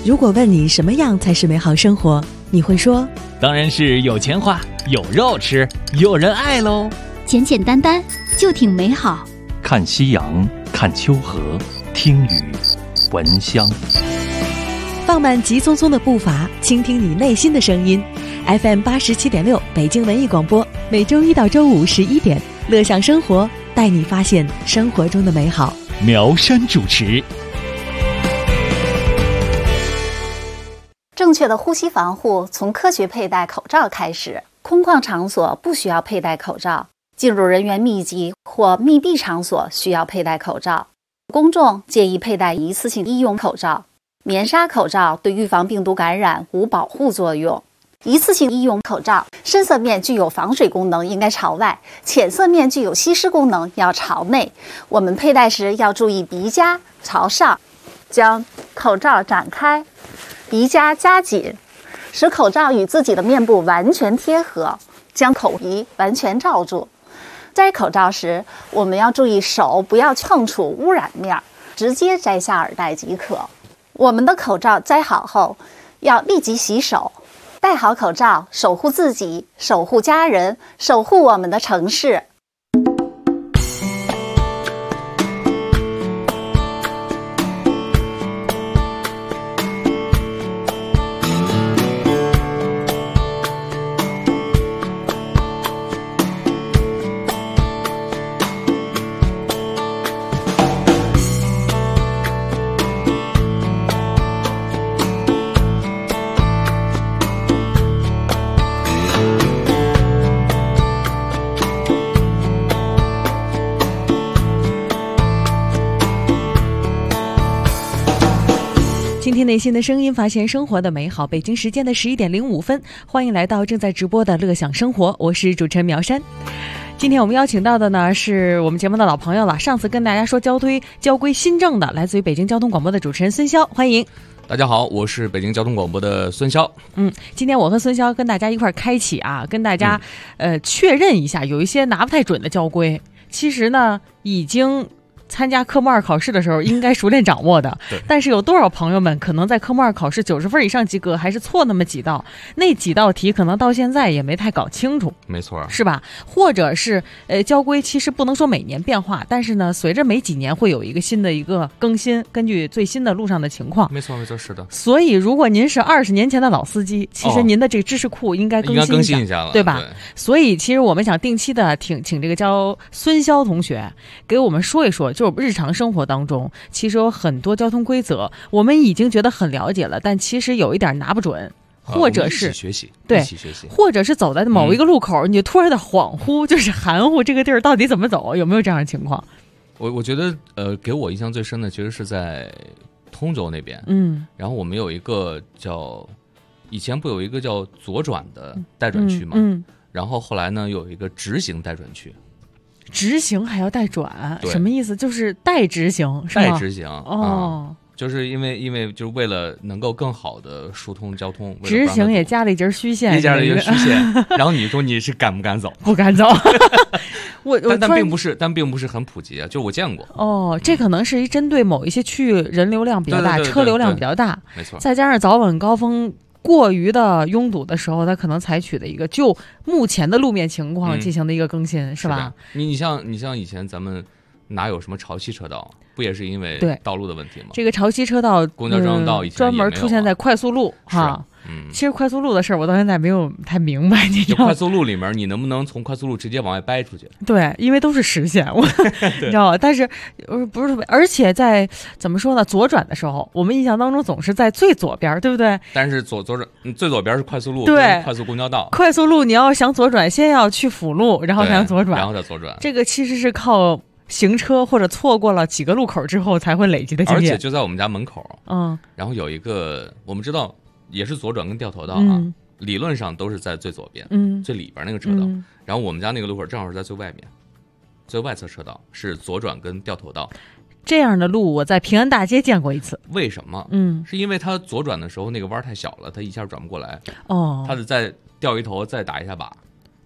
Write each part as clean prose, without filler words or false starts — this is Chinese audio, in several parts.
如果问你什么样才是美好生活，你会说当然是有钱花，有肉吃，有人爱喽。 简简单单就挺美好。 看夕阳，看秋河，听雨，闻香。 放慢急匆匆的步伐，倾听你内心的声音。FM87.6北京文艺广播，每周一到周五11点，乐享生活，带你发现生活中的美好。 苗山主持。 正确的呼吸防护从科学佩戴口罩开始。空旷场所不需要佩戴口罩，进入人员密集或密闭场所需要佩戴口罩。公众建议佩戴一次性医用口罩。棉纱口罩对预防病毒感染无保护作用。一次性医用口罩深色面具有防水功能，应该朝外；浅色面具有吸湿功能，要朝内。我们佩戴时要注意鼻夹朝上，将口罩展开，鼻夹夹紧，使口罩与自己的面部完全贴合，将口鼻完全罩住。摘口罩时，我们要注意手不要碰触污染面，直接摘下耳带即可。我们的口罩摘好后，要立即洗手。戴好口罩，守护自己，守护家人，守护我们的城市。 倾听内心的声音，发现生活的美好。北京时间的11点05分，欢迎来到正在直播的乐享生活，我是主持人苗山。今天我们邀请到的呢是我们节目的老朋友了，上次跟大家说交规新政的，来自于北京交通广播的主持人孙潇，欢迎。 大家好，我是北京交通广播的孙潇。 今天我和孙潇跟大家一块开启啊，跟大家确认一下，有一些拿不太准的交规，其实呢已经参加科目2考试的时候应该熟练掌握的但是有多少朋友们可能在科目2考试90分以上及格，还是错那么几道，那几道题可能到现在也没太搞清楚。 没错， 是吧？或者是交规其实不能说每年变化，但是呢随着每几年会有一个新的一个更新，根据最新的路上的情况。 没错，是的。 所以如果您是20年前的老司机，其实您的这个知识库应该更新一下了，对吧？对。所以其实我们想定期的请这个叫孙潇同学给我们说一说，就是日常生活当中其实有很多交通规则我们已经觉得很了解了，但其实有一点拿不准，或者是一起学习， 对，或者是走在某一个路口你就突然的恍惚，就是含糊这个地儿到底怎么走，有没有这样的情况？ 我觉得给我印象最深的其实是在通州那边，然后我们有一个以前不有一个叫左转的待转区嘛，然后后来呢有一个直行待转区。 直行还要带转，什么意思？就是带直行是吗？ 带直行哦，就是因为就是为了能够更好的疏通交通， 直行也加了一节虚线， 加了一节虚线。然后你说你是敢不敢走？ 不敢走。 但并不是很普及啊，就是我见过。 哦，这可能是针对某一些区域人流量比较大，车流量比较大， 没错。 再加上早晚高峰过于的拥堵的时候，它可能采取的一个就目前的路面情况进行的一个更新，是吧？ 你像以前咱们哪有什么潮汐车道，不也是因为道路的问题吗？ 这个潮汐车道、 公交专用道以前专门出现在快速路哈。其实快速路的事儿我到现在没有太明白，你知道吗？ 快速路里面你能不能从快速路直接往外掰出去？ 对，因为都是实线，你知道吗？但是不是，而且在怎么说呢？左转的时候，我们印象当中总是在最左边，对不对？ 但是左转最左边是快速路， 对， 快速公交道。 快速路你要想左转，先要去辅路，然后才能左转， 然后再左转。 这个其实是靠行车或者错过了几个路口之后才会累积的经验。 而且就在我们家门口，然后有一个我们知道。也是左转跟掉头道理论上都是在最左边，最里边那个车道。然后我们家那个路口正好是在最外面，最外侧车道是左转跟掉头道。 这样的路我在平安大街见过一次。 为什么？是因为他左转的时候那个弯太小了，他一下转不过来。他得再掉一头，再打一下把。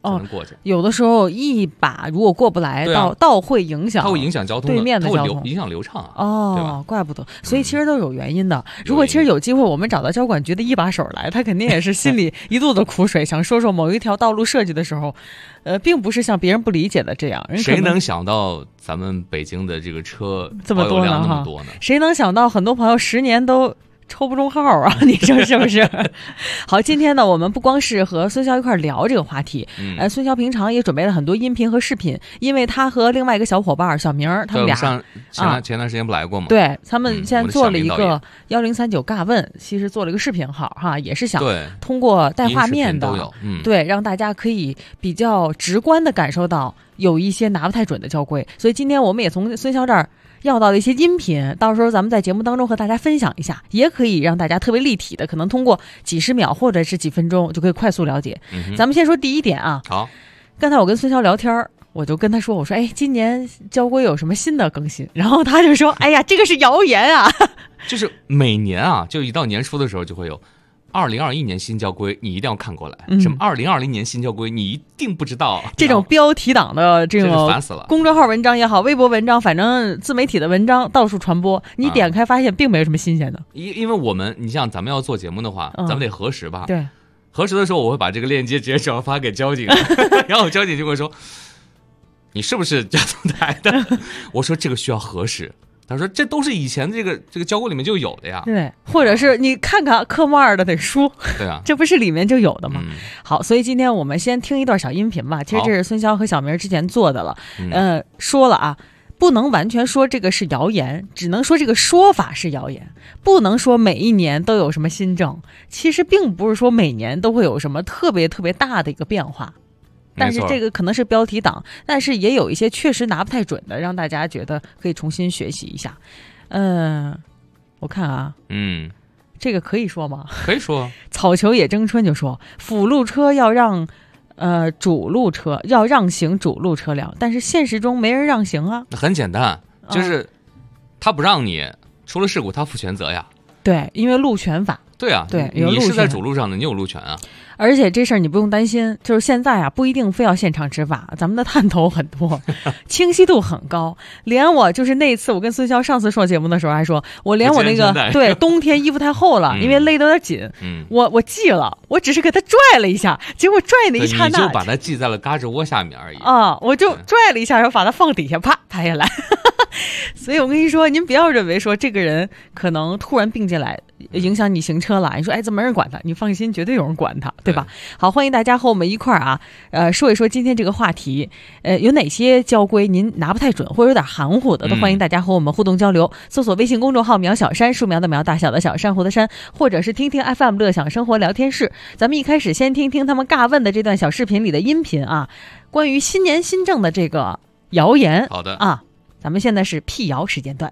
才能过去。 有的时候一把如果过不来，倒会影响， 它会影响交通， 对面的交通， 影响流畅对吧？怪不得，所以其实都有原因的。如果其实有机会，我们找到交管局的一把手来，他肯定也是心里一肚子苦水，想说说某一条道路设计的时候，并不是像别人不理解的这样。 谁能想到咱们北京的这个车这么多呢？ 谁能想到很多朋友10年都抽不中号啊，你说是不是？好，今天呢，我们不光是和孙骁一块聊这个话题，孙骁平常也准备了很多音频和视频，因为他和另外一个小伙伴小明，他们俩前段时间不来过吗？ 对，他们现在做了一个1039尬问，其实做了一个视频号哈，也是想通过带画面的，对，让大家可以比较直观的感受到有一些拿不太准的交规，所以今天我们也从孙骁这儿要到的一些音频，到时候咱们在节目当中和大家分享一下，也可以让大家特别立体的，可能通过几十秒或者是几分钟就可以快速了解。咱们先说第一点啊。 好， 刚才我跟孙骁聊天，我就跟他说，我说，哎，今年交规有什么新的更新？然后他就说，哎呀，这个是谣言啊。 就是每年啊，就一到年初的时候就会有2021年新交规，你一定要看过来。什么2020年新交规，你一定不知道。 这种标题党的这种烦死了， 公众号文章也好，微博文章，反正自媒体的文章到处传播，你点开发现并没有什么新鲜的。 因为你像咱们要做节目的话，咱们得核实吧。 对， 核实的时候我会把这个链接直接转发给交警，然后交警就会说，你是不是交通台的？我说这个需要核实。他说：“这都是以前这个交规里面就有的呀。” 对，或者是你看看科目2的那书， 对啊， 这不是里面就有的吗？好，所以今天我们先听一段小音频吧。其实这是孙骁和小明之前做的了。说了啊，不能完全说这个是谣言，只能说这个说法是谣言，不能说每一年都有什么新政。其实并不是说每年都会有什么特别特别大的一个变化。但是这个可能是标题党，但是也有一些确实拿不太准的，让大家觉得可以重新学习一下。我看啊，这个可以说吗？ 可以说。 草球也争春就说，辅路车要让主路车要让行主路车辆，但是现实中没人让行啊。 很简单，就是他不让你，出了事故他负全责呀。 对，因为路权法。 对啊， 对， 你是在主路上的，你有路权啊。 而且这事儿你不用担心，就是现在啊，不一定非要现场执法，咱们的探头很多，清晰度很高。连我就是那一次，我跟孙骁上次说节目的时候还说，我连我那个对冬天衣服太厚了，因为勒得有点紧，我系了，我只是给他拽了一下，结果拽那一刹那， 你就把它系在了胳肢窝下面而已啊，我就拽了一下，然后把它放底下，啪拍下来。所以我跟你说，您不要认为说这个人可能突然并进来影响你行车了，你说哎怎么没人管他？你放心，绝对有人管他，对吧？好，欢迎大家和我们一块儿啊，说一说今天这个话题，有哪些交规您拿不太准或者有点含糊的，都欢迎大家和我们互动交流。搜索微信公众号苗小山，树苗的苗，大小的小，珊瑚的珊，或者是听听 FM 乐享生活聊天室。咱们一开始先听听他们尬问的这段小视频里的音频啊，关于新年新政的这个谣言。 好的啊。咱们现在是辟谣时间段。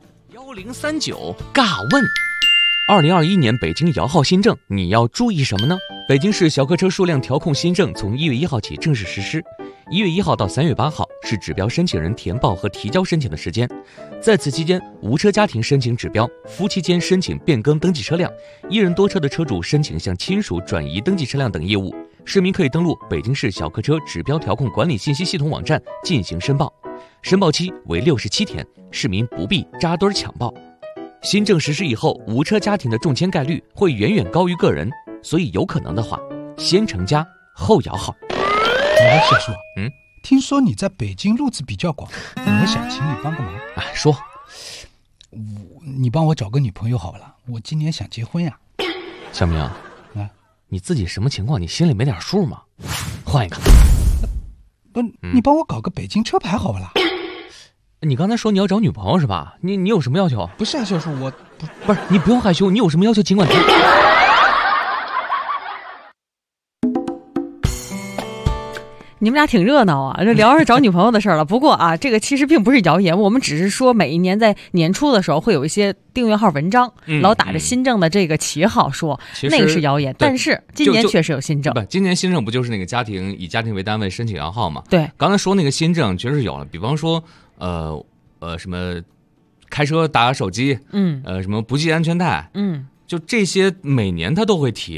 1039尬问，2021年北京摇号新政，你要注意什么呢？北京市小客车数量调控新政从1月1号起正式实施。1月1号到3月8号是指标申请人填报和提交申请的时间。在此期间，无车家庭申请指标，夫妻间申请变更登记车辆，一人多车的车主申请向亲属转移登记车辆等业务，市民可以登录北京市小客车指标调控管理信息系统网站进行申报。申报期为67天，市民不必扎堆抢报。新政实施以后，无车家庭的中签概率会远远高于个人，所以有可能的话，先成家后摇号。 小叔，听说你在北京路子比较广，我想请你帮个忙。 说， 你帮我找个女朋友好了，我今年想结婚呀。 小明，你自己什么情况？你心里没点数吗？换一个。 不，你帮我搞个北京车牌好不啦？ 你刚才说你要找女朋友是吧？你有什么要求？ 不是啊，小叔，我不是，你不用害羞，你有什么要求尽管提。 你们俩挺热闹啊，这聊着找女朋友的事儿了。不过啊，这个其实并不是谣言，我们只是说每一年在年初的时候会有一些订阅号文章，老打着新政的这个旗号说那个是谣言，但是今年确实有新政。 不，今年新政不就是那个以家庭为单位申请摇号吗？ 对， 刚才说那个新政确实有了，比方说什么开车打手机，什么不系安全带，就这些每年他都会提。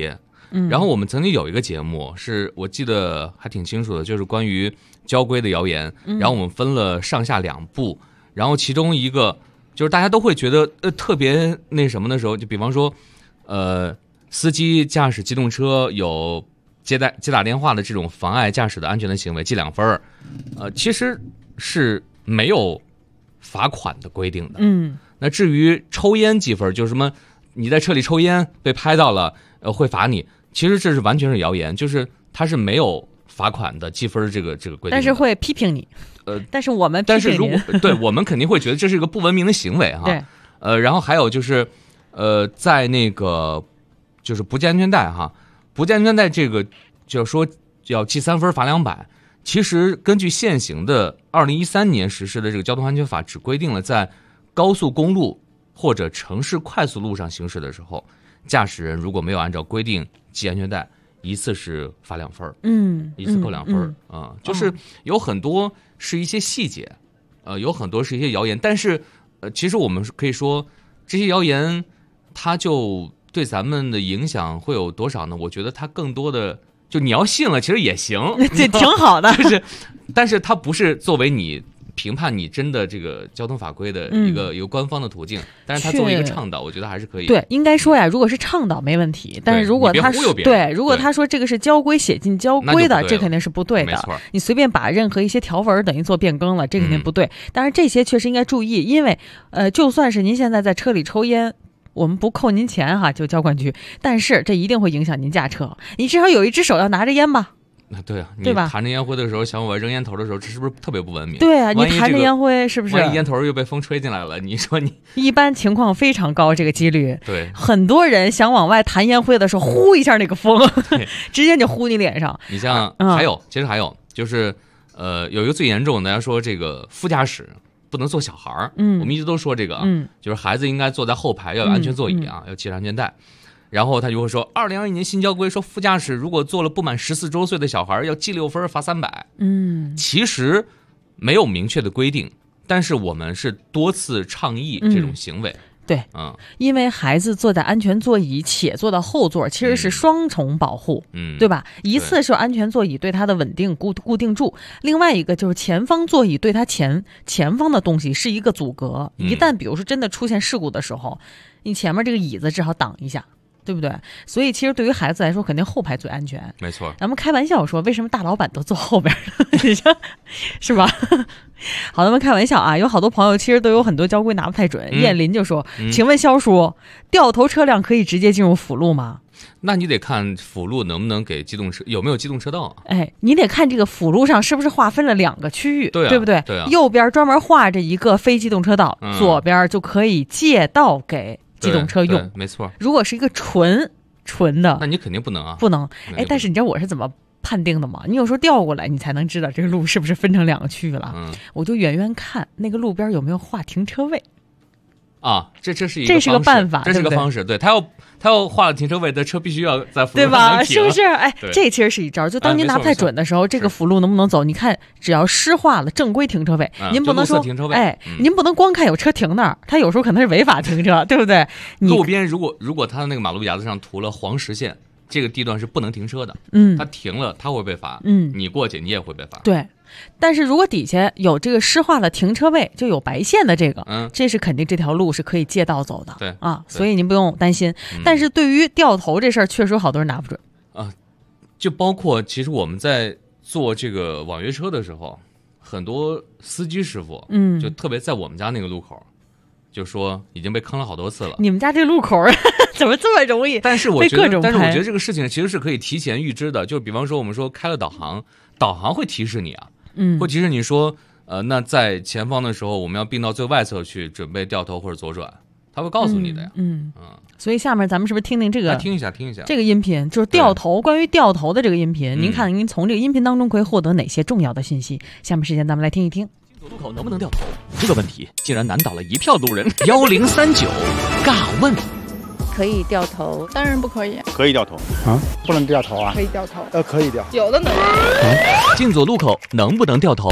然后我们曾经有一个节目，是我记得还挺清楚的，就是关于交规的谣言。然后我们分了上下2部，然后其中一个就是大家都会觉得特别那什么的时候，就比方说，司机驾驶机动车有接打电话的这种妨碍驾驶的安全的行为，记2分。其实是没有罚款的规定的。那至于抽烟几分，就是什么你在车里抽烟被拍到了，会罚你。其实这是完全是谣言，就是它是没有罚款的记分这个规定， 但是会批评你。但是我们批评你， 但是如果对我们肯定会觉得这是一个不文明的行为哈。 对。 然后还有就是，在那个就是不系安全带哈，不系安全带这个就是说要记3分罚200。其实根据现行的2013年实施的这个交通安全法，只规定了在高速公路或者城市快速路上行驶的时候，驾驶人如果没有按照规定系安全带，一次是罚2分，一次扣2分。就是有很多是一些细节，有很多是一些谣言，但是其实我们可以说这些谣言它就对咱们的影响会有多少呢？我觉得它更多的就你要信了其实也行， 这挺好的， 就是但是它不是作为你评判你真的这个交通法规的一个官方的途径，但是它作为一个倡导，我觉得还是可以。 对，应该说呀，如果是倡导没问题，但是如果他如果他说这个是交规写进交规的，这肯定是不对的。 没错， 你随便把任何一些条文等于做变更了，这肯定不对。但是这些确实应该注意，因为就算是您现在在车里抽烟，我们不扣您钱哈，就交管局，但是这一定会影响您驾车。你至少有一只手要拿着烟吧。 对啊，你弹着烟灰的时候，想我扔烟头的时候，这是不是特别不文明？ 对啊，你弹着烟灰是不是？ 万一烟头又被风吹进来了，你说你一般情况非常高，这个几率。 对， 很多人想往外弹烟灰的时候，呼一下那个风，直接就呼你脸上。 你像其实还有就是，有一个最严重的，大家说这个副驾驶不能坐小孩儿。我们一直都说这个，就是孩子应该坐在后排，要有安全座椅啊，要系安全带。然后他就会说，2021年新交规说，副驾驶如果坐了不满14周岁的小孩，要记6分，罚300。其实没有明确的规定，但是我们是多次倡议这种行为。 对，因为孩子坐在安全座椅且坐到后座，其实是双重保护，对吧？一次是安全座椅对他的稳定固定住，另外一个就是前方座椅对他前方的东西是一个阻隔，一旦比如说真的出现事故的时候，你前面这个椅子至少挡一下。对不对？所以其实对于孩子来说，肯定后排最安全。 没错。 咱们开玩笑说，为什么大老板都坐后边呢？是吧？好，咱们开玩笑啊，有好多朋友其实都有很多交规拿不太准。燕林就说：“请问肖叔，掉头车辆可以直接进入辅路吗？” 那你得看辅路能不能给机动车，有没有机动车道啊？ 哎，你得看这个辅路上是不是划分了2个区域，对不对？ 对啊。 右边专门画着一个非机动车道，左边就可以借道给机动车用。 没错。 如果是一个纯的， 那你肯定不能啊， 不能。哎，但是你知道我是怎么判定的吗？你有时候调过来，你才能知道这个路是不是分成2个区域了。我就远远看那个路边有没有画停车位。 啊，这是一个办法， 这是个方式。对，他要画了停车位的车必须要在辅路上对吧？ 停， 是不是？哎，这其实是一招。就当您拿不太准的时候，这个辅路能不能走？你看，只要施画了正规停车位，您不能说哎，您不能光看有车停那儿，他有时候可能是违法停车，对不对？ 路边如果他的那个马路牙子上涂了黄实线，这个地段是不能停车的。他停了他会被罚。你过去你也会被罚。 对。但是如果底下有这个施画了停车位，就有白线的这个，这是肯定这条路是可以借道走的。 对啊，所以您不用担心。但是对于掉头这事儿，确实有好多人拿不准啊。就包括其实我们在做这个网约车的时候，很多司机师傅，就特别在我们家那个路口，就说已经被坑了好多次了。 你们家这路口怎么这么容易？ 但是我觉得这个事情其实是可以提前预知的。就比方说我们说开了导航会提示你啊。会提示你说，那在前方的时候，我们要并到最外侧去，准备掉头或者左转，他会告诉你的呀。 所以下面咱们是不是听听这个？ 听一下这个音频，就是掉头，关于掉头的这个音频。您看，您从这个音频当中可以获得哪些重要的信息？下面时间咱们来听一听。 进左路口能不能掉头？这个问题竟然难倒了一票路人。1039尬问。 可以掉头，当然不可以。 可以掉头啊？不能掉头啊？ 可以掉头。 可以掉。 有的能。 进左路口能不能掉头？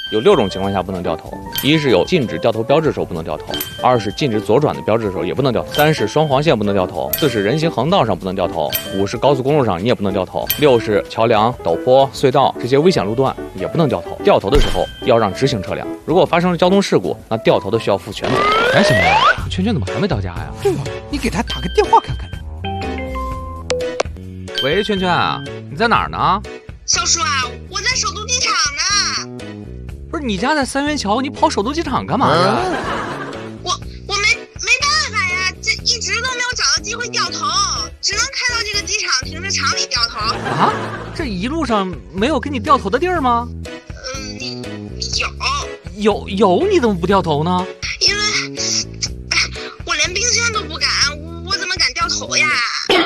有6种情况下不能掉头：一是有禁止掉头标志的时候不能掉头；2是禁止左转的标志的时候也不能掉头；3是双黄线不能掉头；4是人行横道上不能掉头；5是高速公路上你也不能掉头；6是桥梁、陡坡、隧道这些危险路段也不能掉头。掉头的时候要让直行车辆，如果发生了交通事故，那掉头的需要负全责。 哎，小妹，圈圈怎么还没到家呀？ 对了，你给他打个电话看看。 喂，圈圈啊，你在哪儿呢？ 小叔啊，我在首都机场呢。 不是，你家在三元桥，你跑首都机场干嘛呀？ 我没办法呀，这一直都没有找到机会掉头，只能开到这个机场停车场里掉头。 啊？这一路上没有给你掉头的地儿吗？有，你怎么不掉头呢？ 因为我连并线都不敢，我怎么敢掉头呀？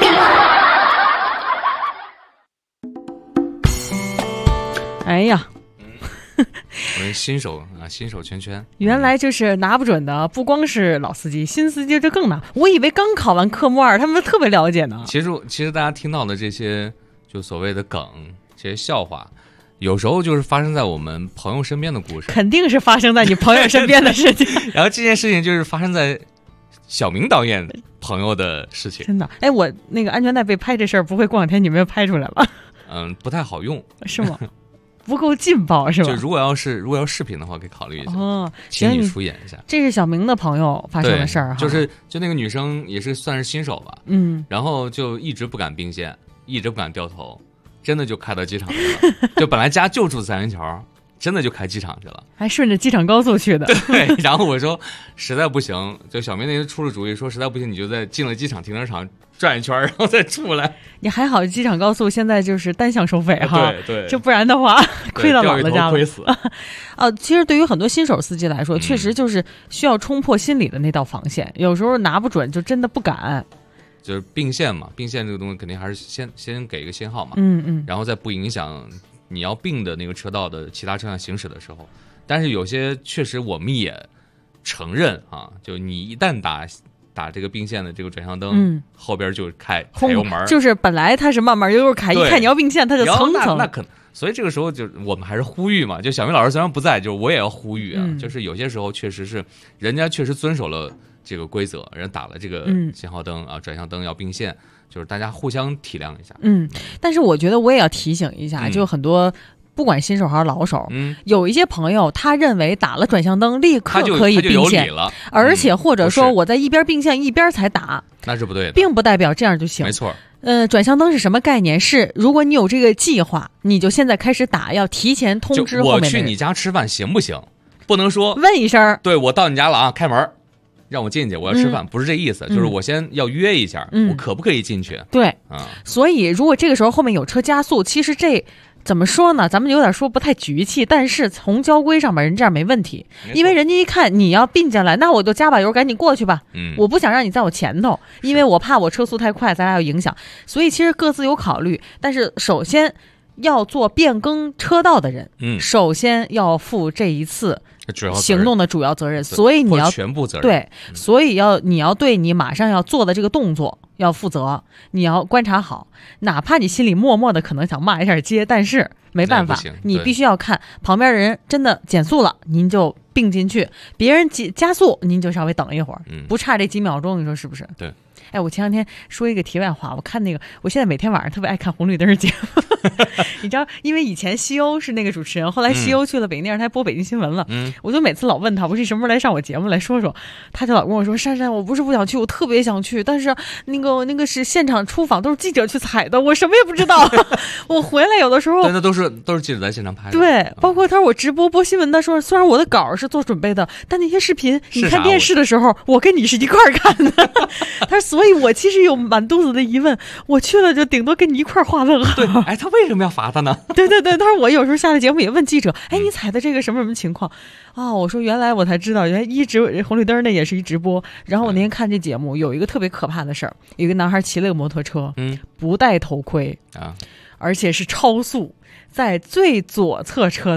哎呀， 我们新手圈圈， 原来就是拿不准的，不光是老司机，新司机这更难。我以为刚考完科目2，他们特别了解呢。 其实大家听到的这些就所谓的梗，这些笑话，有时候就是发生在我们朋友身边的故事， 肯定是发生在你朋友身边的事情。 然后这件事情就是发生在小明导演朋友的事情。 真的，哎，我那个安全带被拍这事儿，不会过两天你们又拍出来了？ 不太好用， 是吗？不够劲爆是吧？ 就如果要视频的话，可以考虑一下哦， 请你出演一下。 这是小明的朋友发生的事儿哈， 就那个女生也是算是新手吧，然后就一直不敢并线，一直不敢掉头，真的就开到机场去了。就本来家就住三元桥，真的就开机场去了， 还顺着机场高速去的。 对，然后我说实在不行，就小明那天出了主意，说实在不行你就在进了机场停车场转一圈，然后再出来。 你还好，机场高速现在就是单向收费哈， 对， 就不然的话亏到姥姥家了， 亏死。 其实对于很多新手司机来说，确实就是需要冲破心里的那道防线，有时候拿不准就真的不敢。 就是并线嘛，并线这个东西肯定还是先给一个信号嘛，然后再不影响你要并的那个车道的其他车辆行驶的时候。但是有些确实我们也承认啊，就你一旦打这个并线的这个转向灯，后边就开油门， 就是本来它是慢慢悠悠开，一看你要并线，它就蹭蹭。 那可能，所以这个时候就我们还是呼吁嘛，就小明老师虽然不在，就是我也要呼吁啊，就是有些时候确实是人家确实遵守了这个规则，人打了这个信号灯啊，转向灯要并线，就是大家互相体谅一下。 但是我觉得我也要提醒一下，就很多。不管新手还是老手，有一些朋友他认为打了转向灯立刻可以并线了， 而且或者说我在一边并线一边才打， 那是不对的， 并不代表这样就行。 没错。 转向灯是什么概念？是如果你有这个计划，你就现在开始打，要提前通知后面的人。 我去你家吃饭行不行？不能说问一声， 对，我到你家了啊，开门。让我进去，我要吃饭，不是这意思，就是我先要约一下，我可不可以进去？ 对，所以如果这个时候后面有车加速，其实这怎么说呢？咱们有点说不太局气，但是从交规上面人这样没问题，因为人家一看你要并进来，那我就加把油赶紧过去吧。我不想让你在我前头，因为我怕我车速太快，咱俩有影响。所以其实各自有考虑，但是首先要做变更车道的人，首先要负这一次行动的主要责任，所以你要全部责任。 对，所以你要对你马上要做的这个动作要负责，你要观察好，哪怕你心里默默的可能想骂一下街，但是没办法，你必须要看旁边人真的减速了，您就并进去；别人加速，您就稍微等一会儿，不差这几秒钟，你说是不是？ 对。 哎，我前两天说一个题外话，我看那个，我现在每天晚上特别爱看红绿灯节目，你知道，因为以前西欧是那个主持人，后来西欧去了北京电视台播北京新闻了，我就每次老问他，我说你什么时候来上我节目来说说，他就老跟我说，珊珊，我不是不想去，我特别想去，但是那个是现场出访，都是记者去采的，我什么也不知道，我回来有的时候， 对，那都是记者在现场拍的， 对，包括他说我直播播新闻的时候，虽然我的稿是做准备的，但那些视频你看电视的时候，我跟你是一块儿看的，他说。所以我其实有满肚子的疑问，我去了就顶多跟你一块画问号。 对，哎，他为什么要罚他呢？ 对，他说我有时候下了节目也问记者，哎，你踩的这个什么情况？我说原来我才知道，原来红绿灯那也是一直播。然后我那天看这节目，有一个特别可怕的事儿，有一个男孩骑了个摩托车，不戴头盔啊，而且是超速，在最左侧车道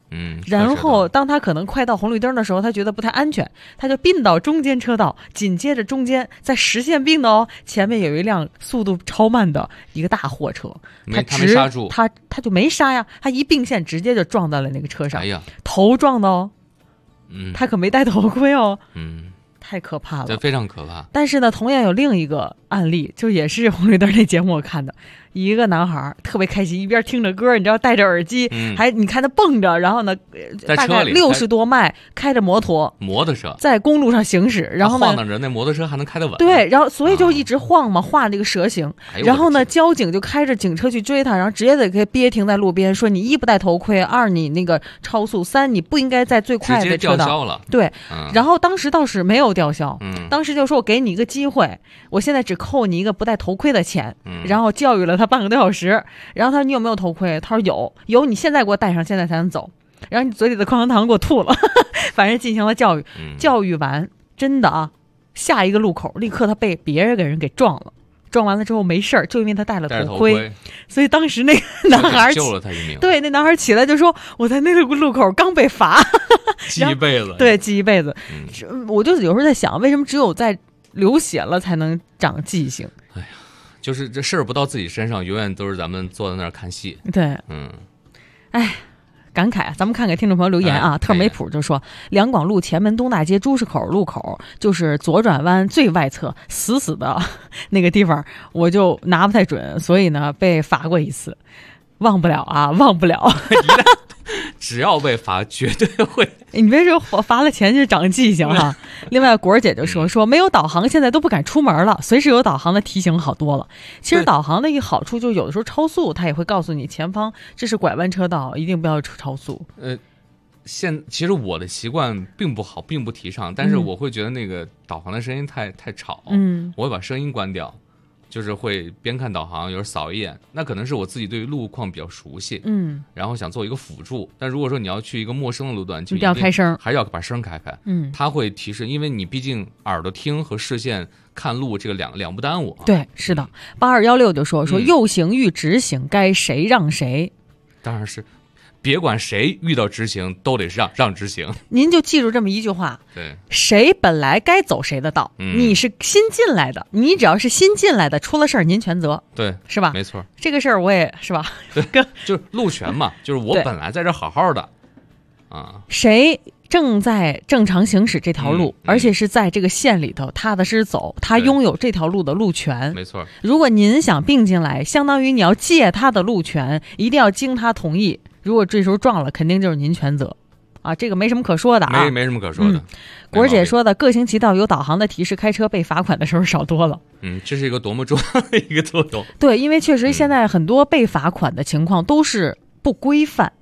然后当他可能快到红绿灯的时候，他觉得不太安全，他就并到中间车道，紧接着中间在实线并的哦，前面有一辆速度超慢的一个大货车， 他没刹住， 他就没刹呀，他一并线直接就撞到了那个车上， 哎呀， 头撞的哦，他可没戴头盔哦，太可怕了， 这非常可怕。 但是呢，同样有另一个案例，就也是红绿灯那节目我看的，一个男孩特别开心，一边听着歌，你知道戴着耳机，还你看他蹦着，然后呢，大概60多迈开着摩托车在公路上行驶，然后呢， 晃荡着那摩托车还能开得稳。 对，然后所以就一直晃嘛，画这个蛇形。然后呢，交警就开着警车去追他，然后直接给憋停在路边，说你一不戴头盔，二你那个超速，三你不应该在最快的车道。 直接吊销了。 对，然后当时倒是没有吊销，当时就说我给你一个机会，我现在只扣你一个不戴头盔的钱，然后教育了他半个多小时。然后他说你有没有头盔？他说有，你现在给我戴上，现在才能走。然后你嘴里的口香糖给我吐了，反正进行了教育。教育完，真的啊，下一个路口立刻他被别人给撞了。撞完了之后没事儿，就因为他戴了头盔，所以当时那个男孩救了他一命。 对，那男孩起来就说：“我在那个路口刚被罚， 记一辈子。” 对，记一辈子。我就有时候在想，为什么只有在流血了才能长记性？ 哎呀，就是这事儿不到自己身上，永远都是咱们坐在那儿看戏。 对，哎。感慨啊！咱们看看听众朋友留言啊，特梅普就说，两广路前门东大街朱市口路口就是左转弯最外侧，死的那个地方，我就拿不太准，所以呢被罚过一次，忘不了啊，忘不了。 只要被罚，绝对会。 你别说罚了钱就长记性哈。另外，果儿姐就说没有导航，现在都不敢出门了，随时有导航的提醒好多了。其实导航的一个好处就是，有的时候超速，它也会告诉你前方这是拐弯车道，一定不要超速。 其实我的习惯并不好，并不提倡，但是我会觉得那个导航的声音太吵，我会把声音关掉。就是会边看导航，有时候扫一眼，那可能是我自己对于路况比较熟悉，然后想做一个辅助。但如果说你要去一个陌生的路段，就一定要开声，还是要把声开开。它会提示，因为你毕竟耳朵听和视线看路这个两不耽误。 对，是的。8216就说右行遇直行，该谁让谁？ 当然是。别管谁遇到直行都得让直行， 您就记住这么一句话： 对，谁本来该走谁的道，你是新进来的，你只要是新进来的，出了事儿您全责， 对， 是吧？ 没错， 这个事儿我也是吧？ 对，就是路权嘛，就是我本来在这好好的， 谁正在正常行驶这条路，而且是在这个线里头踏踏实实走，他拥有这条路的路权， 没错。 如果您想并进来，相当于你要借他的路权，一定要经他同意。如果这时候撞了，肯定就是您全责，啊，这个没什么可说的啊， 没什么可说的。 果儿姐说的，各行其道有导航的提示，开车被罚款的时候少多了。 这是一个多么重要的一个作用。 对，因为确实现在很多被罚款的情况都是不规范。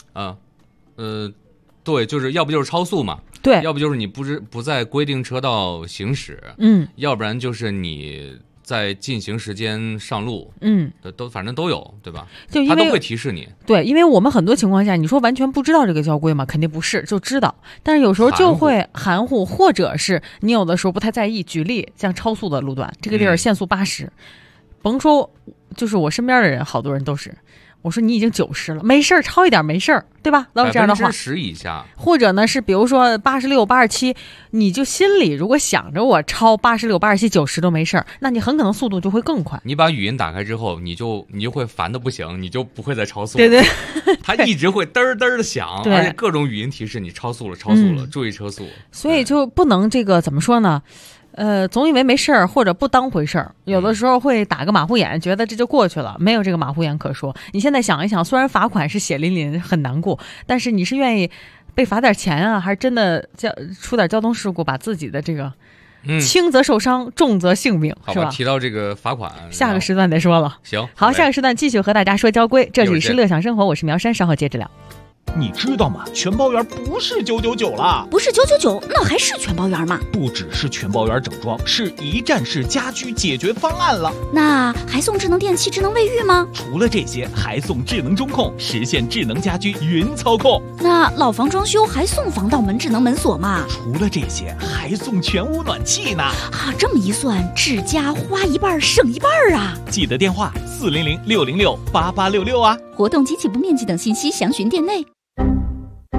对，就是要不就是超速嘛， 对， 要不就是你不在规定车道行驶，要不然就是你在进行时间上路，反正都有，对吧？就因为他都会提示你。 对，因为我们很多情况下，你说完全不知道这个交规嘛，肯定不是，就知道，但是有时候就会含糊，或者是你有的时候不太在意。举例，像超速的路段，这个地儿限速80，甭说，就是我身边的人，好多人都是。我说你已经90了，没事儿，超一点没事儿，对吧？老有这样的话 ，10%以下， 或者呢是比如说86、87，你就心里如果想着我超86、87、90都没事儿，那你很可能速度就会更快。 你把语音打开之后，你就会烦的不行，你就不会再超速。 对， 它一直会嘚嘚的响，而且各种语音提示你超速了，注意车速。 所以就不能这个怎么说呢？总以为没事儿或者不当回事儿，有的时候会打个马虎眼，觉得这就过去了，没有这个马虎眼可说。你现在想一想，虽然罚款是血淋淋很难过，但是你是愿意被罚点钱啊，还是真的出点交通事故把自己的这个轻则受伤，重则性命， 是吧？提到这个罚款， 下个时段得说了。 行， 好，下个时段继续和大家说交规。这里是乐享生活，我是苗山，稍后接着聊。 你知道吗？全包圆不是999了， 不是999，那还是全包圆吗？ 不只是全包圆整装，是一站式家居解决方案了。 那还送智能电器、智能卫浴吗？ 除了这些，还送智能中控，实现智能家居云操控。 那老房装修还送防盗门、智能门锁吗？ 除了这些，还送全屋暖气呢。 啊，这么一算，智家花一半省一半啊！ 记得电话400-606-8866啊。 活动及起步面积等信息详询店内。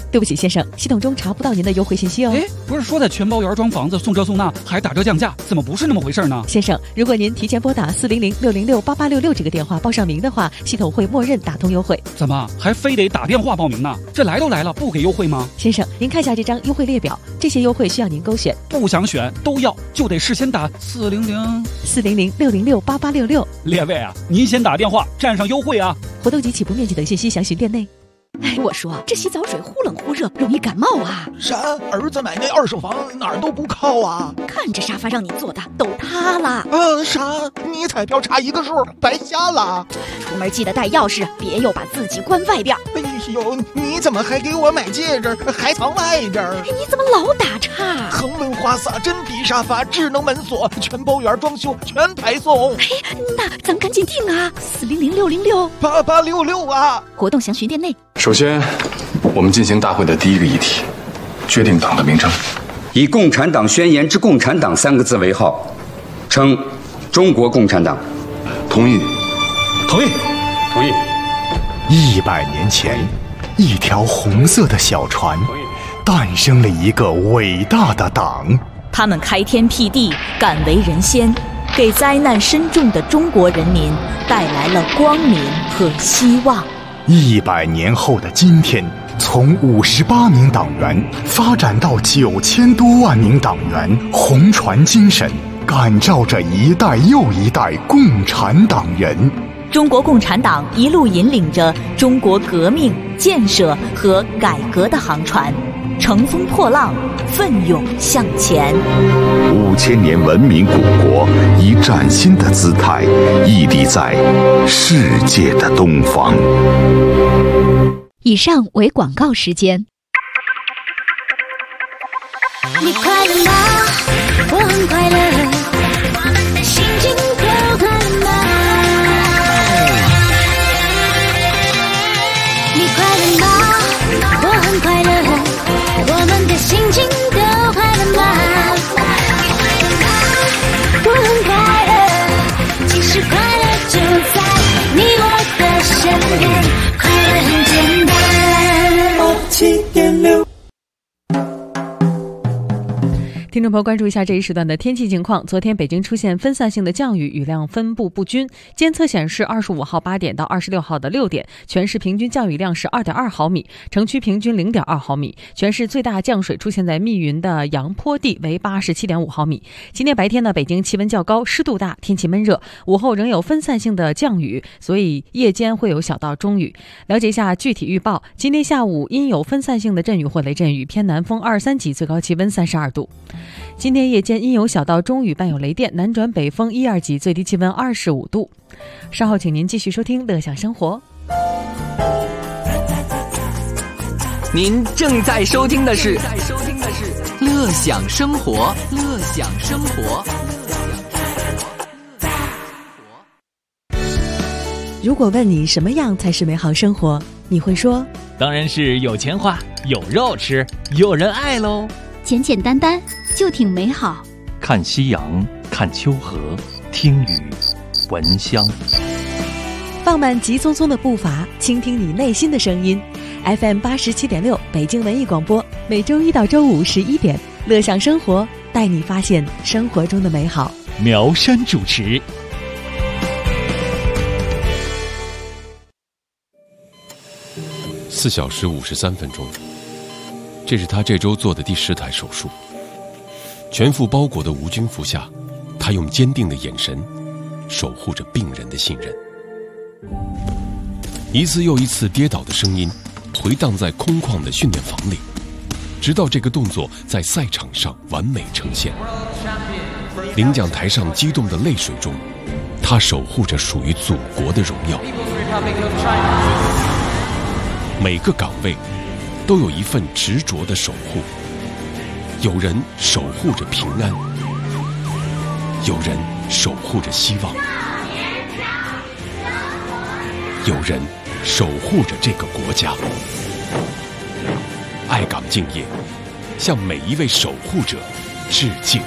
对不起先生，系统中查不到您的优惠信息哦。 不是说在全包园装房子送这送那还打折降价，怎么不是那么回事呢？ 先生，如果您提前拨打400-606-8866这个电话报上名的话，系统会默认打通优惠。 怎么还非得打电话报名呢？这来都来了，不给优惠吗？ 先生，您看下这张优惠列表，这些优惠需要您勾选。 不想选都要，就得事先打 400-606-8866。 列位啊，您先打电话占上优惠啊！ 活动及起步面积等信息详询店内。 哎，我说这洗澡水忽冷忽热，容易感冒啊！ 啥？儿子买那二手房哪儿都不靠啊！ 看这沙发让你坐的都塌了。 啥？你彩票差一个数，白瞎了。 出门记得带钥匙，别又把自己关外边。 哎呦，你怎么还给我买戒指，还藏外边？ 你怎么老打岔？ 恒温花洒、真皮沙发、智能门锁，全包园装修，全排送。 那咱赶紧定啊！400-606-8866 啊！ 活动详询店内。 首先，我们进行大会的第一个议题，决定党的名称， 以《共产党宣言》之“共产党”3个字为号，称中国共产党。 同意。 同意。同意。 100年前，一条红色的小船，诞生了一个伟大的党。 他们开天辟地，敢为人先，给灾难深重的中国人民带来了光明和希望。 100年后的今天，从58名党员发展到9000多万名党员，红船精神感召着一代又一代共产党人。 中国共产党一路引领着中国革命、建设和改革的航船，乘风破浪，奋勇向前。 5000年文明古国以崭新的姿态屹立在世界的东方。 以上为广告时间。 你快乐吗？我很快乐，心情都快乐吗？你快乐吗？我很快乐，我们的心情都快乐吗？我很快乐，其实快乐就在你我的身边，快乐很简单。7.6 听众朋友，关注一下这一时段的天气情况。昨天北京出现分散性的降雨，雨量分布不均。监测显示25号8点到26号的6点，全市平均降雨量是 2.2 毫米，城区平均 0.2 毫米。全市最大降水出现在密云的杨坡地，为 87.5 毫米。今天白天呢，北京气温较高，湿度大，天气闷热，午后仍有分散性的降雨，所以夜间会有小到中雨。了解一下具体预报，今天下午因有分散性的阵雨或雷阵雨，偏南风2、3级，最高气温32度。今天夜间因有小到中雨伴有雷电，南转北风1、2级，最低气温25度。稍后请您继续收听乐享生活。 您正在收听的是乐享生活，乐享生活。 如果问你什么样才是美好生活，你会说当然是有钱花，有肉吃，有人爱喽。 简简单单就挺美好。 看夕阳，看秋荷，听雨，闻香。 放慢急匆匆的步伐，倾听你内心的声音。FM 87.6北京文艺广播，每周一到周五11点，乐享生活，带你发现生活中的美好。 苗山主持。 4小时53分钟，这是他这周做的第10台手术。全副包裹的无菌服下，他用坚定的眼神守护着病人的信任。一次又一次跌倒的声音回荡在空旷的训练房里，直到这个动作在赛场上完美呈现。领奖台上激动的泪水中，他守护着属于祖国的荣耀。每个岗位都有一份执着的守护，有人守护着平安，有人守护着希望，有人守护着这个国家。爱岗敬业，向每一位守护者致敬。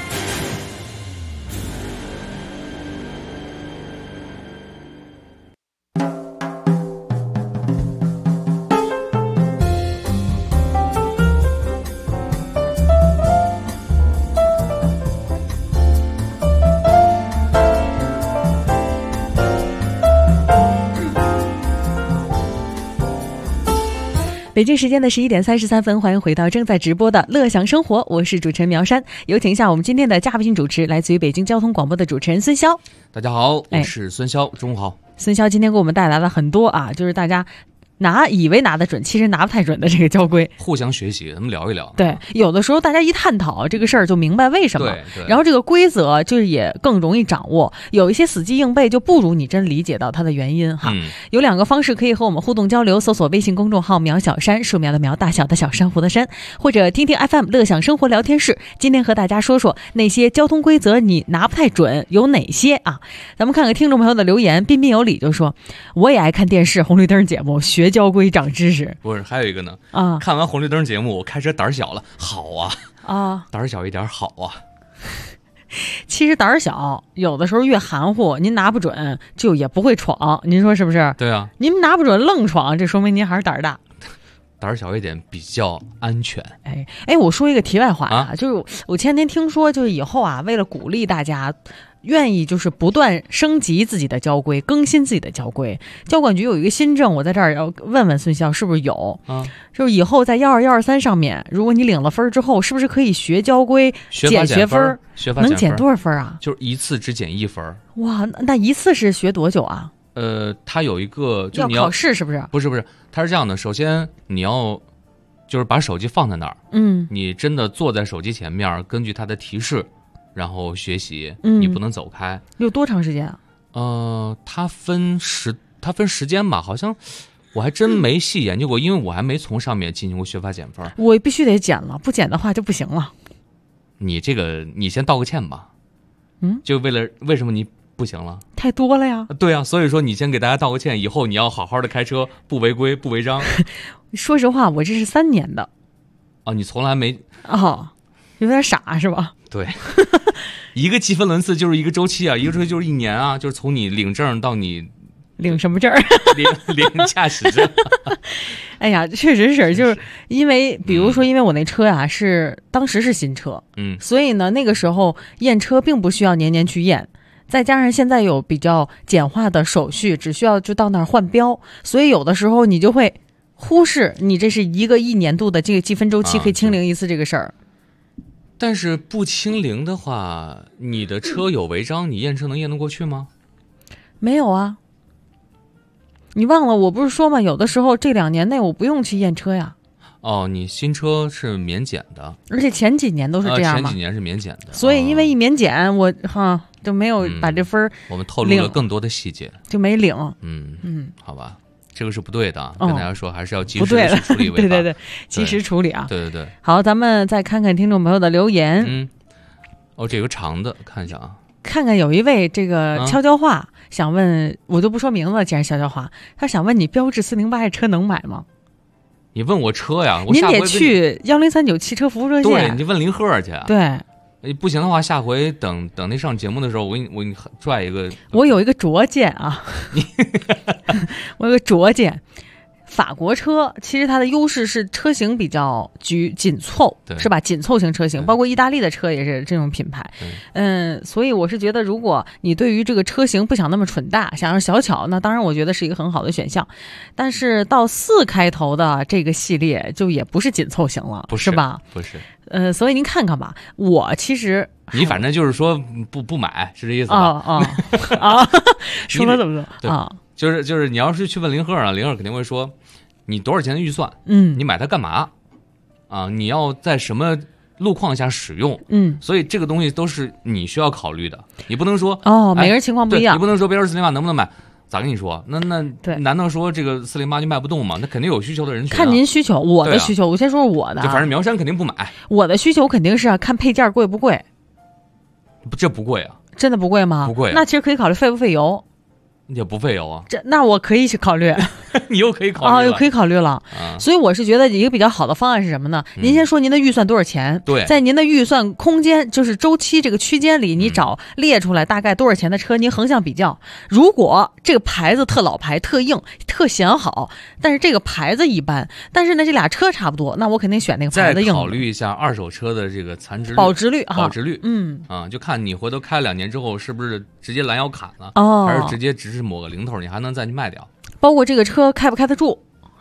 北京时间的11点33分，欢迎回到正在直播的乐享生活，我是主持人苗山，有请一下我们今天的嘉宾主持，来自于北京交通广播的主持人孙潇。 大家好，我是孙潇，中午好。 孙潇今天给我们带来了很多啊，就是大家以为拿得准，其实拿不太准的这个交规， 互相学习，咱们聊一聊。 对，有的时候大家一探讨这个事儿就明白为什么， 对， 然后这个规则就是也更容易掌握。有一些死记硬背就不如你真理解到它的原因哈。有2个方式可以和我们互动交流，搜索微信公众号苗小山，树苗的苗，大小的小，珊瑚的珊，或者听听 FM 乐享生活聊天室。今天和大家说说那些交通规则你拿不太准有哪些啊？咱们看看听众朋友的留言。彬彬有礼就说，我也爱看电视红绿灯节目，学交规长知识。 不是，还有一个呢啊！ 看完红绿灯节目，我开车胆小了，好啊， 胆小一点好啊。 其实胆小有的时候越含糊，您拿不准就也不会闯，您说是不是？ 对啊， 您拿不准愣闯，这说明您还是胆大。 胆小一点比较安全。 哎，我说一个题外话啊，就是我前天听说，就是以后啊，为了鼓励大家愿意就是不断升级自己的交规，更新自己的交规，交管局有一个新政，我在这儿要问问孙潇是不是有？就是以后在121、123上面，如果你领了分之后，是不是可以学交规减学分？能减多少分啊？ 就是一次只减1分。 哇，那一次是学多久啊？ 它有一个就你要考试是不是？ 不是，它是这样的。首先你要就是把手机放在那儿，你真的坐在手机前面，根据它的提示，然后学习，你不能走开。 有多长时间啊？ 它分时间吧，好像我还真没细研究过，因为我还没从上面进行过学法减分。 我必须得减了，不减的话就不行了。 你先道个歉吧。就为什么你不行了？ 太多了呀。 对啊，所以说你先给大家道个歉，以后你要好好的开车，不违规不违章。 说实话，我这是3年的。 你从来没有点傻是吧？ 对，一个积分轮次就是一个周期啊，一个周期就是1年啊，就是从你领证到你领什么证？ 领驾驶证。 哎呀，确实是，就是因为比如说，因为我那车呀当时是新车，所以呢那个时候验车并不需要年年去验。再加上现在有比较简化的手续，只需要就到那儿换标，所以有的时候你就会忽视你这是1年度的这个积分周期可以清零一次这个事儿。 但是不清零的话，你的车有违章，你验车能验得过去吗？ 没有啊，你忘了我不是说吗？有的时候这2年内我不用去验车呀。 你新车是免检的， 而且前几年都是这样嘛。 前几年是免检的， 所以因为一免检，我就没有把这分我们透露了更多的细节， 就没领。 好吧，这个是不对的，跟大家说还是要及时的去处理违法。 对，及时处理啊。 对。 好，咱们再看看听众朋友的留言。 这有个长的，看一下啊。 看看有一位这个悄悄话想问，我就不说名字了，既然悄悄话，他想问你标致408车能买吗？ 你问我车呀？ 您得去1039汽车服务热线。 对，你问林鹤去。 对， 不行的话，下回等那上节目的时候，我给你拽一个。 我有一个拙见啊，我有个拙见。法国车其实它的优势是车型比较紧凑，是吧？紧凑型车型，包括意大利的车也是这种品牌。所以我是觉得，如果你对于这个车型不想那么蠢大，想要小巧，那当然我觉得是一个很好的选项。但是到4开头的这个系列就也不是紧凑型了， 是吧？ 不是。 所以您看看吧，我其实你反正就是说不买，是这意思吧？说了怎么说啊？ 就是你要是去问林鹤啊，林鹤肯定会说，你多少钱的预算？你买它干嘛？你要在什么路况下使用？所以这个东西都是你需要考虑的，你不能说每个人情况不一样， 你不能说标致408能不能买？咋跟你说？那对，难道说这个408就卖不动吗？那肯定有需求的人群。 看您需求，我的需求，我先说我的。 就反正苗山肯定不买。 我的需求肯定是看配件贵不贵。 这不贵啊？ 真的不贵吗？ 不贵。 那其实可以考虑费不费油。 也不费油啊， 那我可以去考虑。 你又可以考虑又可以考虑了。所以我是觉得一个比较好的方案是什么呢？您先说您的预算多少钱？ 对， 在您的预算空间，就是周期这个区间里，你找列出来大概多少钱的车，您横向比较。如果这个牌子特老牌、特硬、特显好，但是这个牌子一般，但是呢这俩车差不多，那我肯定选那个牌子硬。 再考虑一下二手车的这个残值率、 保值率。 就看你回头开2年之后是不是直接拦腰砍了，还是直接只是抹个零头，你还能再去卖掉。 包括这个车开不开得住，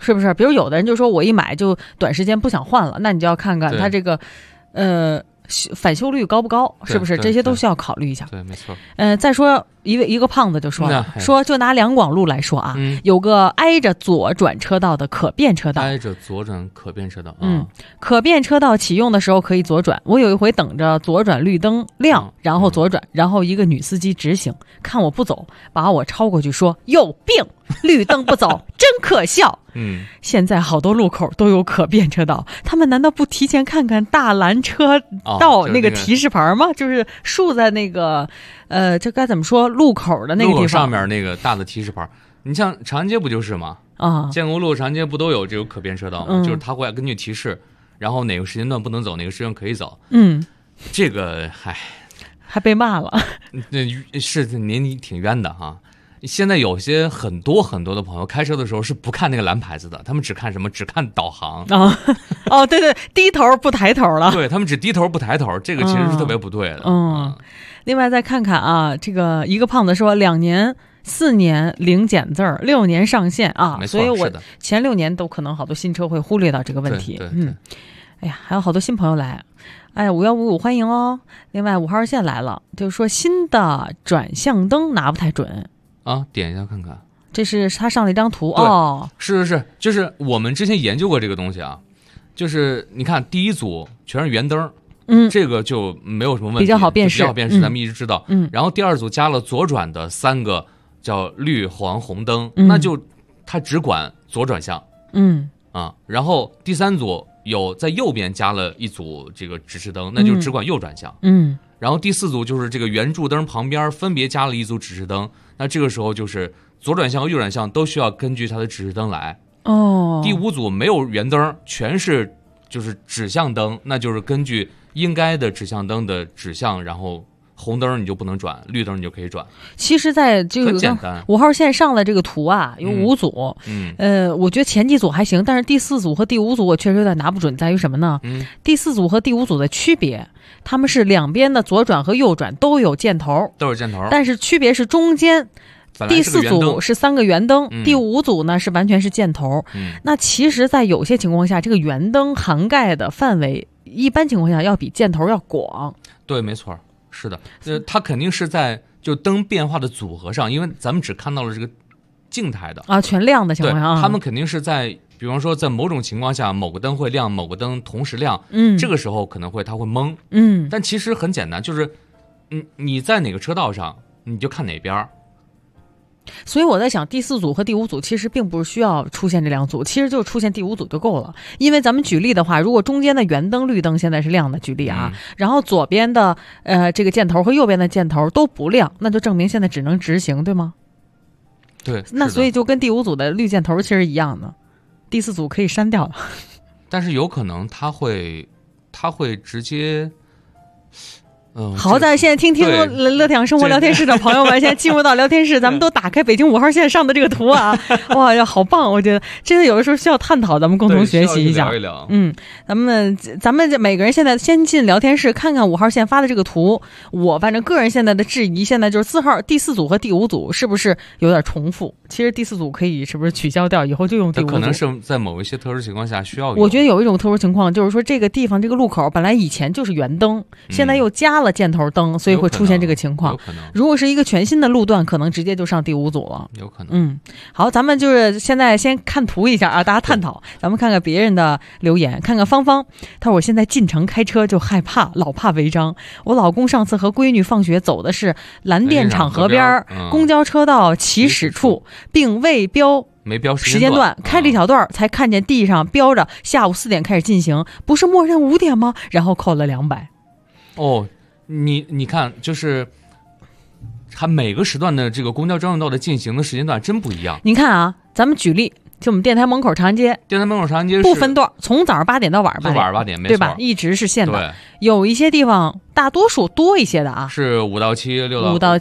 是不是？比如有的人就说我一买就短时间不想换了，那你就要看看它这个返修率高不高，是不是？这些都需要考虑一下。 对，没错。 再说一个胖子就说了，说就拿两广路来说啊，有个挨着左转车道的可变车道， 挨着左转可变车道， 可变车道启用的时候可以左转。我有一回等着左转绿灯亮，然后左转，然后一个女司机直行，看我不走，把我超过去说有病，绿灯不走，真可笑。现在好多路口都有可变车道，他们难道不提前看看大拦车道那个提示牌吗？就是竖在那个这该怎么说，路口的那个地方， 路口上面那个大的提示牌。你像长安街不就是吗？建国路、长安街不都有这个可变车道吗？就是它会根据提示，然后哪个时间段不能走，哪个时间可以走。这个还被骂了。 那是您挺冤的哈。现在有些很多的朋友开车的时候是不看那个蓝牌子的，他们只看什么？只看导航。 对对，低头不抬头了。 对，他们只低头不抬头，这个其实是特别不对的。 另外再看看啊，这个一个胖子说2年、4年零减字，6年上线啊，所以我前6年都可能好多新车会忽略到这个问题。 对， 哎呀，还有好多新朋友来。哎，5155欢迎哦。另外5号线来了，就是说新的转向灯拿不太准。 点一下看看， 这是他上了一张图是，就是我们之前研究过这个东西啊，就是你看第一组全是圆灯，这个就没有什么问题， 比较好辨识， 咱们一直知道。然后第二组加了左转的3个叫绿黄红灯，那就它只管左转向，然后第3组有在右边加了一组这个指示灯，那就只管右转向，然后第4组就是这个圆柱灯旁边分别加了一组指示灯，那这个时候就是左转向和右转向都需要根据它的指示灯来。第5组没有圆灯，全是就是指向灯，那就是根据应该的指向灯的指向，然后红灯你就不能转，绿灯你就可以转。 其实在这个5号线上的这个图啊，有5组，我觉得前几组还行，但是第4组和第5组我确实有点拿不准，在于什么呢？第4组和第5组的区别，他们是两边的左转和右转都有箭头，但是区别是中间。第4组是3个圆灯，第5组呢是完全是箭头。那其实在有些情况下，这个圆灯涵盖的范围一般情况下要比箭头要广。 对，没错，是的，它肯定是在就灯变化的组合上，因为咱们只看到了这个静态的全亮的情况下， 他们肯定是在比方说在某种情况下某个灯会亮，某个灯同时亮，这个时候可能它会蒙，但其实很简单，就是你在哪个车道上你就看哪边。 所以我在想，第4组和第5组其实并不是需要出现这2组，其实就出现第5组就够了。因为咱们举例的话，如果中间的圆灯绿灯现在是亮的，举例啊，然后左边的这个箭头和右边的箭头都不亮，那就证明现在只能直行，对吗？ 对， 那所以就跟第5组的绿箭头其实一样的，第4组可以删掉了。 但是有可能他会直接。 好，咱现在听乐享生活聊天室的朋友们，现在进入到聊天室，咱们都打开北京5号线上的这个图啊，哇呀，好棒！我觉得真的有的时候需要探讨，咱们共同学习一下。 聊一聊。 咱们每个人现在先进聊天室看看5号线发的这个图。我反正个人现在的质疑，现在就是第4组和第5组是不是有点重复？其实第4组可以是不是取消掉，以后就用第5组？ 可能是在某一些特殊情况下需要用。 我觉得有一种特殊情况，就是说这个地方这个路口本来以前就是圆灯，现在又加了箭头灯，所以会出现这个情况。如果是一个全新的路段，可能直接就上第5组了。 有可能。 好，咱们就是现在先看图一下啊，大家探讨。咱们看看别人的留言，看看芳芳，他说我现在进城开车就害怕，老怕违章。我老公上次和闺女放学走的是蓝电厂河边公交车道起始处，并未没标时间段，开了一小段才看见地上标着下午4点开始进行，不是默认5点吗？然后扣了200。 你看，就是它每个时段的这个公交专用道的进行的时间段真不一样。 你看啊，咱们举例，就我们电台门口长安街不分段，从早上8点到晚上 8点， 对吧？一直是线的。有一些地方，大多数多一些的啊， 是5到7、 5到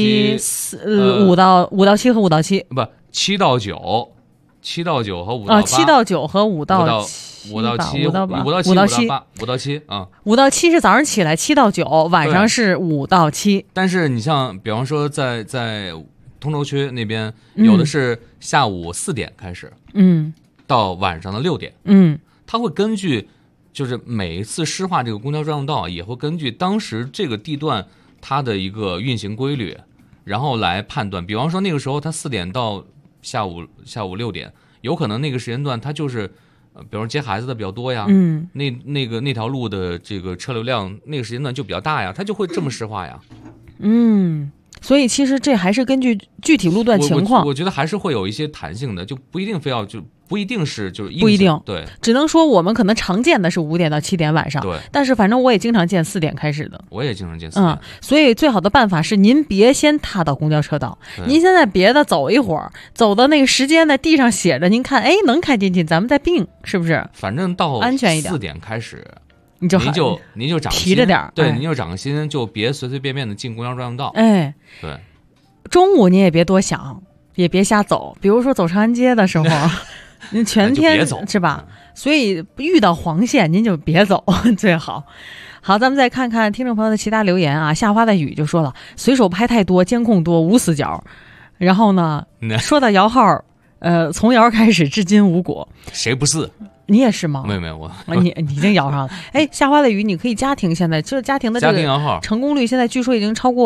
7、5到7和5到7， 不7到9、7到9和5到8。 7到9和5到 7，5到7，5到7，5到7啊 ，5到7是早上起来，7到9晚上是5到7。 但是你像比方说在通州区那边，有的是下午4点开始， 到晚上的6点。它会根据就是每一次施划这个公交专用道，也会根据当时这个地段它的一个运行规律，然后来判断。比方说那个时候它4点到下午6点，有可能那个时间段它就是比方说接孩子的比较多呀，那条路的这个车流量那个时间段就比较大呀，它就会这么施划呀。 所以其实这还是根据具体路段情况， 我觉得还是会有一些弹性的，就不一定非要不一定是就是不一定， 对， 只能说我们可能常见的是5点到7点晚上， 对， 但是反正我也经常见4点开始的， 我也经常见4点， 所以最好的办法是您别先踏到公交车道，您现在别的走一会儿，走到那个时间在地上写着，您看哎能开进去，咱们再并，是不是？ 反正到安全一点 ，4点开始。 您就长提着点， 对，您就长个心，就别随随便便的进公交专用道。 哎， 对， 中午您也别多想，也别瞎走。比如说走长安街的时候，您全天是吧？所以遇到黄线您就别走最好。好，咱们再看看听众朋友的其他留言啊。夏花的雨就说了，随手拍太多，监控多，无死角。然后呢，说到摇号，从摇开始至今无果。 谁不是？ 你也是吗？ 没有我你已经摇上了。哎，夏花的雨，你可以家庭，现在就是家庭的这个摇号成功率，现在据说已经超过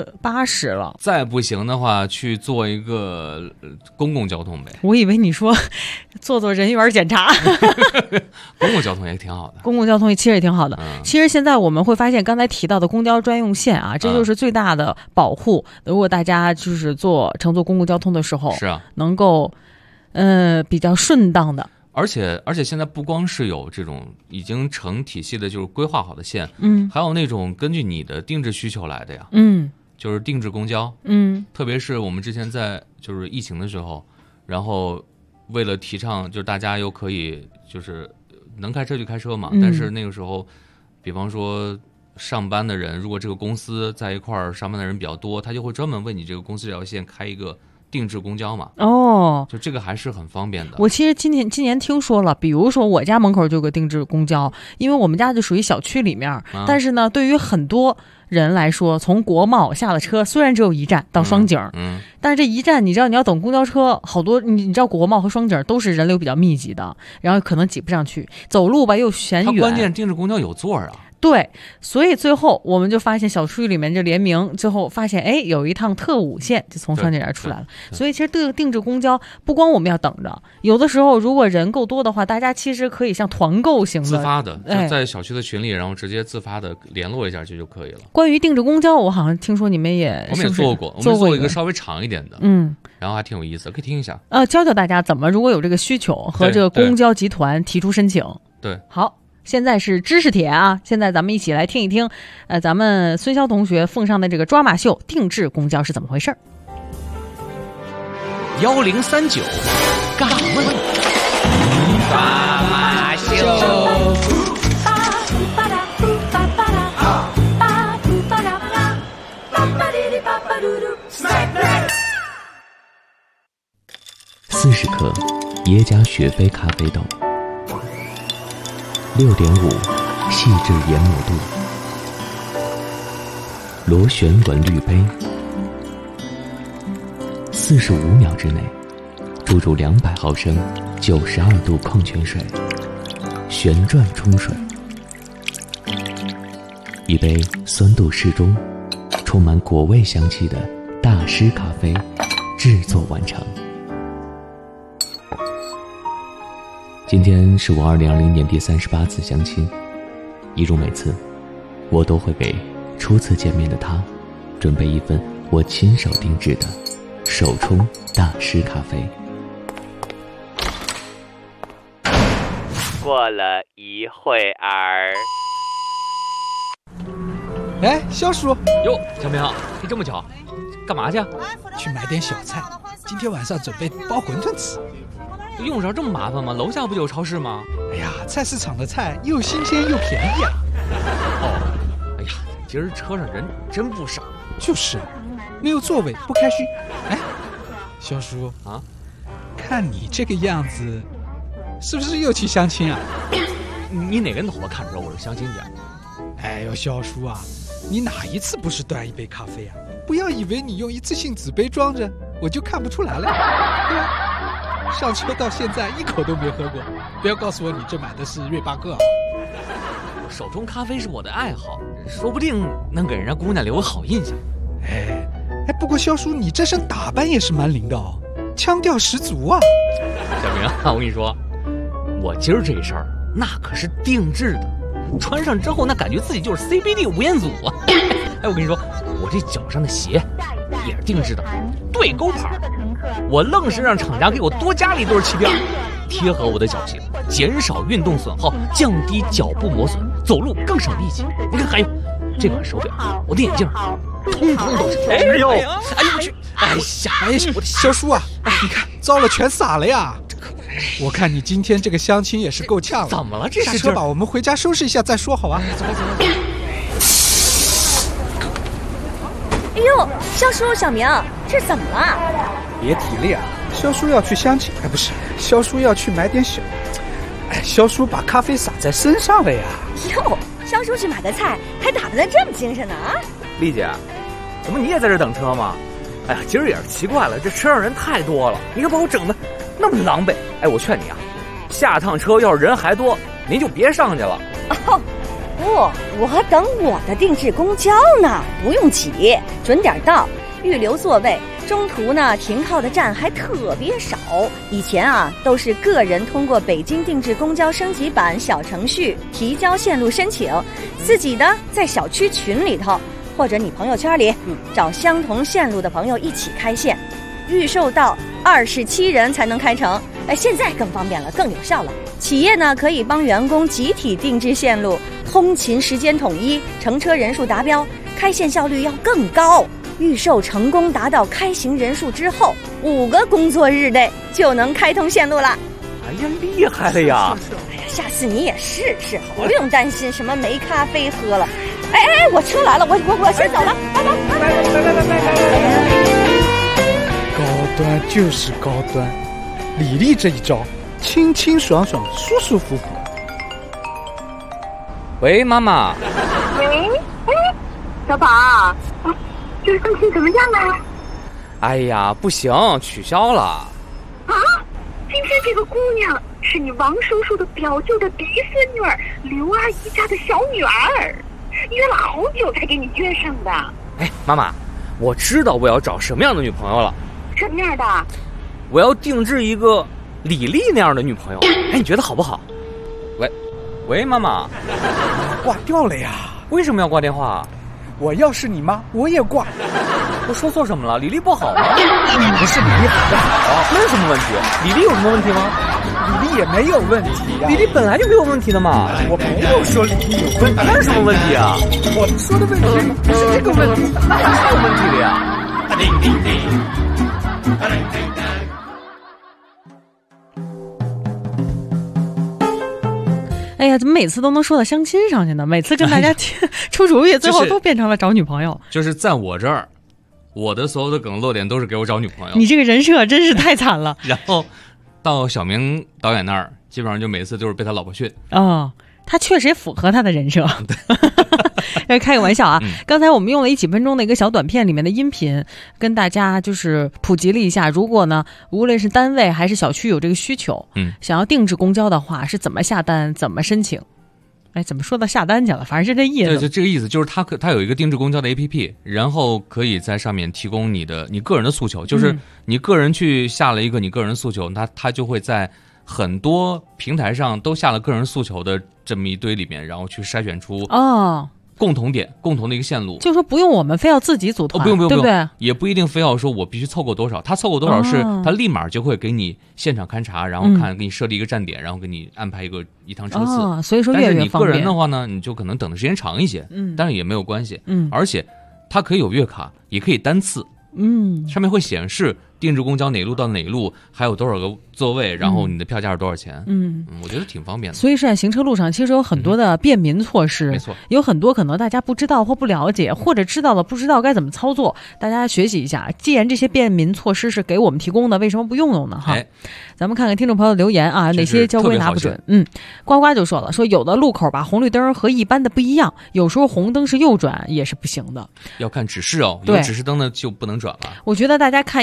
80%了。 再不行的话，去做一个公共交通呗。 我以为你说做人员检查。 公共交通也挺好的， 公共交通其实也挺好的。其实现在我们会发现，刚才提到的公交专用线啊，这就是最大的保护。如果大家就是乘坐公共交通的时候， 是啊， 能够比较顺当的。 而且现在不光是有这种已经成体系的，就是规划好的线，还有那种根据你的定制需求来的呀，就是定制公交，特别是我们之前在就是疫情的时候，然后为了提倡就是大家又可以就是能开车就开车嘛，但是那个时候，比方说上班的人，如果这个公司在一块儿上班的人比较多，他就会专门为你这个公司这条线开一个定制公交嘛，就这个还是很方便的。 我其实今年听说了，比如说我家门口就有个定制公交，因为我们家就属于小区里面，但是呢，对于很多人来说，从国贸下了车，虽然只有一站到双井，但是这一站你知道你要等公交车，好多你知道国贸和双井都是人流比较密集的，然后可能挤不上去，走路吧又嫌远。 它关键定制公交有座啊。 对，所以最后我们就发现小区里面就联名，最后发现哎，有一趟特5线就从双井这出来了。所以其实这个定制公交不光我们要等着，有的时候如果人够多的话，大家其实可以像团购型的自发的，就在小区的群里，然后直接自发的联络一下就可以了。 关于定制公交，我好像听说你们也做过，我们做一个稍微长一点的，然后还挺有意思，可以听一下。 教大家怎么如果有这个需求和这个公交集团提出申请。 对， 好。现在是知识帖啊！现在咱们一起来听一听，咱们孙潇同学奉上的这个抓马秀定制公交是怎么回事 ？1039尬问抓马秀。 40克耶加雪菲咖啡豆。6.5细致研磨度，螺旋纹滤杯，45秒之内注入200毫升92度矿泉水，旋转冲水，一杯酸度适中、充满果味香气的大师咖啡制作完成。今天是我2020年第38次相亲，一如每次，我都会给初次见面的他准备一份我亲手定制的手冲大师咖啡。 过了一会儿， 哎，肖叔， 哟，小明，你这么巧，干嘛去？ 去买点小菜，今天晚上准备包馄饨吃。 用着这么麻烦吗？楼下不就有超市吗？ 哎呀，菜市场的菜又新鲜又便宜啊！ 哎呀，今儿车上人真不少。 就是，没有座位不开虚。哎，肖叔啊， 看你这个样子，是不是又去相亲啊？ 你哪根头发看出来我是相亲去？ 哎呦，肖叔啊，你哪一次不是端一杯咖啡啊？不要以为你用一次性纸杯装着，我就看不出来了。对吧？ 上车到现在一口都没喝过，不要告诉我你这买的是瑞巴哥啊！ 手冲咖啡是我的爱好，说不定能给人家姑娘留个好印象。 哎，不过肖叔，你这身打扮也是蛮灵的哦，腔调十足啊！ 小明啊，我跟你说，我今儿这身儿那可是定制的，穿上之后那感觉自己就是 CBD 吴彦祖啊！哎，我跟你说，我这脚上的鞋也是定制的，对勾牌，我愣是让厂家给我多加了一对气垫，贴合我的脚型，减少运动损耗，降低脚部磨损，走路更省力气。你看，还有这款手表，我的眼镜，通通都是。哎呦，哎呦我去！哎呀，我的肖叔啊，你看，糟了，全洒了呀！我看你今天这个相亲也是够呛了。 怎么了？这下车吧，我们回家收拾一下再说，好吧？走。 哎呦，肖叔、小明，这怎么了？ 别提了呀，肖叔要去相亲，不是，肖叔要去买点小。肖叔把咖啡洒在身上了呀。 哟，肖叔去买个菜，还打扮得这么精神呢啊！ 丽姐，怎么你也在这等车吗？哎呀，今儿也是奇怪了，这车上人太多了，你可把我整得那么狼狈。哎，我劝你啊，下趟车要是人还多，您就别上去了。 哦，不，我等我的定制公交呢，不用挤，准点到，预留座位。中途呢，停靠的站还特别少。以前啊，都是个人通过北京定制公交升级版小程序提交线路申请，自己呢在小区群里头，或者你朋友圈里找相同线路的朋友一起开线，预售到27人才能开成。哎，现在更方便了，更有效了。企业呢可以帮员工集体定制线路，通勤时间统一，乘车人数达标，开线效率要更高。预售成功达到开行人数之后，5个工作日内就能开通线路了。 哎呀，厉害了呀！ 哎呀，下次你也试试，不用担心什么没咖啡喝了。哎，我车来了，我先走了，拜拜。 高端就是高端，李丽这一招，清清爽爽，舒舒服服。 喂，妈妈。 喂，小宝。这个相亲怎么样啊？ 哎呀，不行，取消了。 啊！今天这个姑娘是你王叔叔的表舅的嫡孙女儿，刘阿姨家的小女儿，约了好久才给你约上的。 哎，妈妈，我知道我要找什么样的女朋友了。 什么样的？ 我要定制一个李丽那样的女朋友。哎，你觉得好不好？喂，妈妈， 挂掉了呀？ 为什么要挂电话？ 我要是你妈，我也挂。 我说错什么了？李丽不好吗？ 不是李丽好不好？ 那有什么问题？李丽有什么问题吗？ 李丽也没有问题呀。 李丽本来就没有问题的嘛。 我没有说李丽有问题。 那是什么问题啊？ 我说的问题不是这个问题， 那还是有问题的呀。 哎呀，怎么每次都能说到相亲上去呢？每次跟大家出主意，最后都变成了找女朋友。 就是在我这儿，我的所有的梗落点都是给我找女朋友。 你这个人设真是太惨了。 然后到小明导演那儿，基本上就每次都是被他老婆训。 哦，他确实符合他的人设。开个玩笑啊！刚才我们用了几分钟的一个小短片里面的音频，跟大家就是普及了一下，如果呢，无论是单位还是小区有这个需求，想要定制公交的话，是怎么下单，怎么申请？哎，怎么说到下单去了？反正是这意思。 对，就这个意思，就是它有一个定制公交的 APP， 然后可以在上面提供你个人的诉求，就是你个人去下了一个你个人诉求，它就会在很多平台上都下了个人诉求的这么一堆里面，然后去筛选出共同点，共同的一个线路， 就是说不用我们非要自己组团， 不用， 对不对？ 也不一定非要说我必须凑够多少，他凑够多少是他立马就会给你现场勘察，然后给你设立一个站点，然后给你安排一趟车次。 所以说越来越方便。但是你个人的话呢，你就可能等的时间长一些，但是也没有关系，而且它可以有月卡，也可以单次，上面会显示定制公交哪路到哪路还有多少个座位，然后你的票价是多少钱。我觉得挺方便的。 所以是在行车路上其实有很多的便民措施， 没错， 有很多可能大家不知道或不了解，或者知道了不知道该怎么操作，大家学习一下。既然这些便民措施是给我们提供的，为什么不用用呢？咱们看看听众朋友留言啊，哪些交规拿不准？呱呱就说了，说有的路口吧红绿灯和一般的不一样，有时候红灯是右转也是不行的， 要看指示哦，有指示灯的就不能转了。 我觉得大家看一个前提。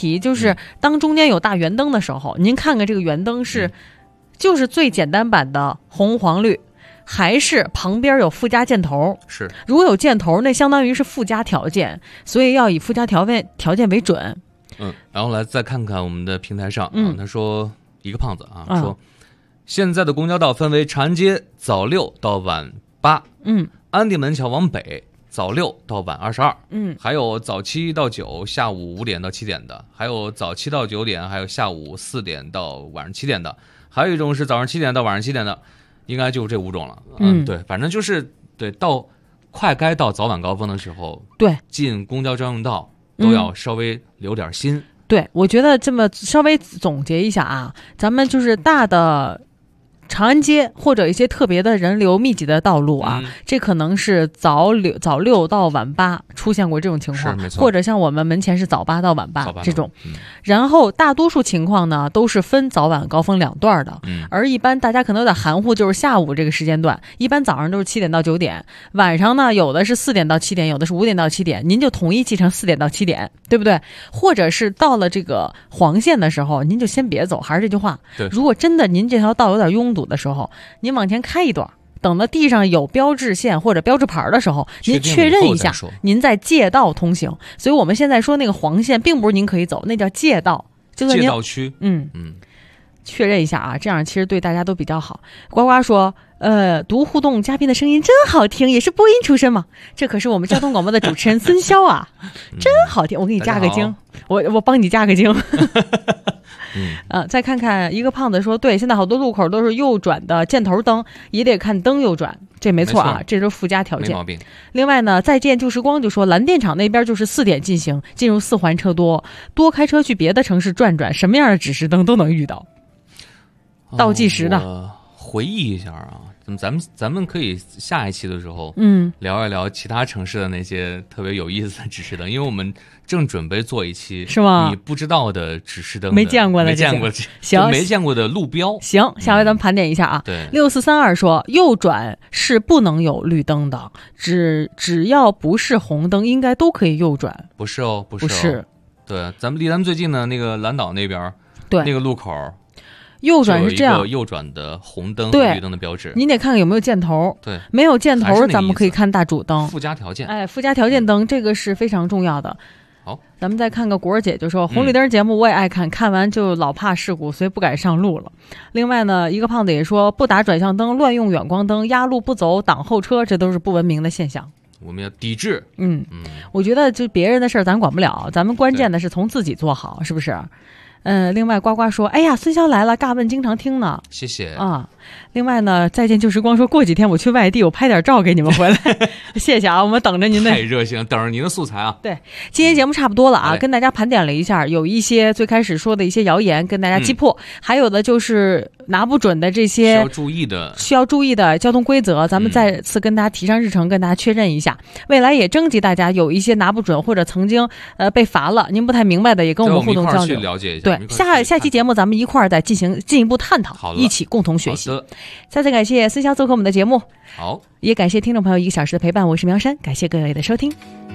题，就是当中间有大圆灯的时候，您看看这个圆灯是就是最简单版的红黄绿，还是旁边有附加箭头？ 是， 如果有箭头，那相当于是附加条件，所以要以附加条件为准。 然后来再看看我们的平台上，他说一个胖子说，现在的公交道分为长安街早6到晚8，安定门桥往北早6到晚22，还有早7到9下午5点到7点的，还有早7到9点，还有下午4点到晚上7点的，还有一种是早上7点到晚上7点的，应该就这5种了。对，反正就是对，到快该到早晚高峰的时候， 对， 进公交专用道都要稍微留点心。 对，我觉得这么稍微总结一下啊，咱们就是大的长安街或者一些特别的人流密集的道路啊，这可能是早6到晚8出现过这种情况，或者像我们门前是早8到晚8这种。然后大多数情况呢都是分早晚高峰2段的，而一般大家可能有点含糊，就是下午这个时间段，一般早上都是7点到9点，晚上呢有的是4点到7点，有的是5点到7点，您就统一记成4点到7点，对不对？或者是到了这个黄线的时候，您就先别走，还是这句话，如果真的您这条道有点拥堵的时候，您往前开一段，等到地上有标志线或者标志牌的时候，您确认一下，您在借道通行。所以我们现在说那个黄线并不是您可以走，那叫借道，就算您借道区。 确认一下啊，这样其实对大家都比较好。呱呱说，读互动嘉宾的声音真好听，也是播音出身嘛。这可是我们交通广播的主持人孙潇啊，真好听。我给你加个精，我帮你加个精。再看看一个胖子说，对，现在好多路口都是右转的箭头灯，也得看灯右转，这没错啊，这是附加条件， 没毛病。 另外呢，再见旧时光就说，蓝电厂那边就是4点进行，进入4环车多开车去别的城市转转，什么样的指示灯都能遇到。倒计时的， 回忆一下啊，咱们可以下一期的时候，聊一聊其他城市的那些特别有意思的指示灯，因为我们正准备做一期， 是吗？ 你不知道的指示灯， 没见过的， 行，没见过的路标。 行，下回咱们盘点一下啊。 对 ，6432说，右转是不能有绿灯的，只要不是红灯，应该都可以右转。 不是哦，不是。对，离咱们最近的那个蓝岛那边， 对， 那个路口。 右转是这样， 右转的红灯和绿灯的标志， 您得看看有没有箭头。 对， 没有箭头，咱们可以看大主灯。 附加条件， 附加条件灯这个是非常重要的。 好， 咱们再看个果儿姐就说，红绿灯节目我也爱看，看完就老怕事故，所以不敢上路了。另外呢，一个胖子也说，不打转向灯，乱用远光灯，压路不走，挡后车，这都是不文明的现象。 我们要抵制。 我觉得就别人的事儿咱管不了，咱们关键的是从自己做好，是不是？另外呱呱说，哎呀，孙潇来了，尬问经常听呢， 谢谢啊。另外呢，再见旧时光说，过几天我去外地，我拍点照给你们回来。谢谢啊，我们等着您的。 太热情，等着您的素材啊。 对，今天节目差不多了啊，跟大家盘点了一下，有一些最开始说的一些谣言跟大家击破，还有的就是拿不准的这些需要注意的交通规则，咱们再次跟大家提上日程，跟大家确认一下。未来也征集大家有一些拿不准或者曾经被罚了，您不太明白的，也跟我们互动交流， 了解一下。 对，下期节目咱们一块儿再进一步探讨，一起共同学习。再次感谢孙潇做客我们的节目， 好， 也感谢听众朋友1个小时的陪伴，我是苗山，感谢各位的收听。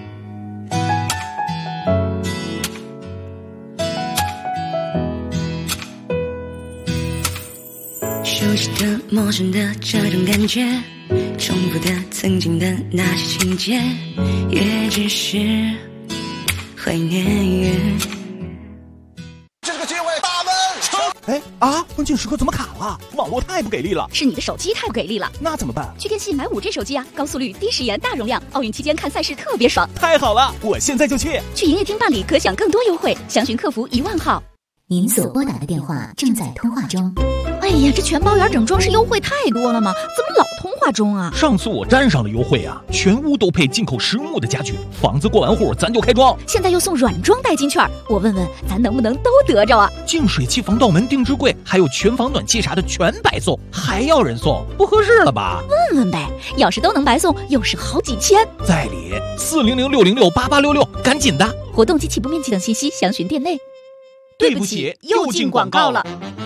熟悉的、陌生的这种感觉，重复的、曾经的那些情节，也只是怀念。 这是个机会，大门关键时刻怎么卡了？网络太不给力了。 是你的手机太不给力了。 那怎么办？ 去电信买5G 手机啊，高速率、低时延、大容量，奥运期间看赛事特别爽。 太好了，我现在就去。 去营业厅办理，可享更多优惠，详询客服10000号。 您所拨打的电话正在通话中。 哎呀，这全包圆整装是优惠太多了吗？怎么老通话中啊？ 上次我沾上了优惠啊，全屋都配进口实木的家具，房子过完户咱就开装。 现在又送软装代金券，我问问咱能不能都得着啊？ 净水器、防盗门、定制柜，还有全房暖气啥的全白送，还要人送，不合适了吧？ 问问呗，要是都能白送，又是好几千。 在理400-606-8866，赶紧的。 活动及起步面积等信息详询店内。 对不起，又进广告了。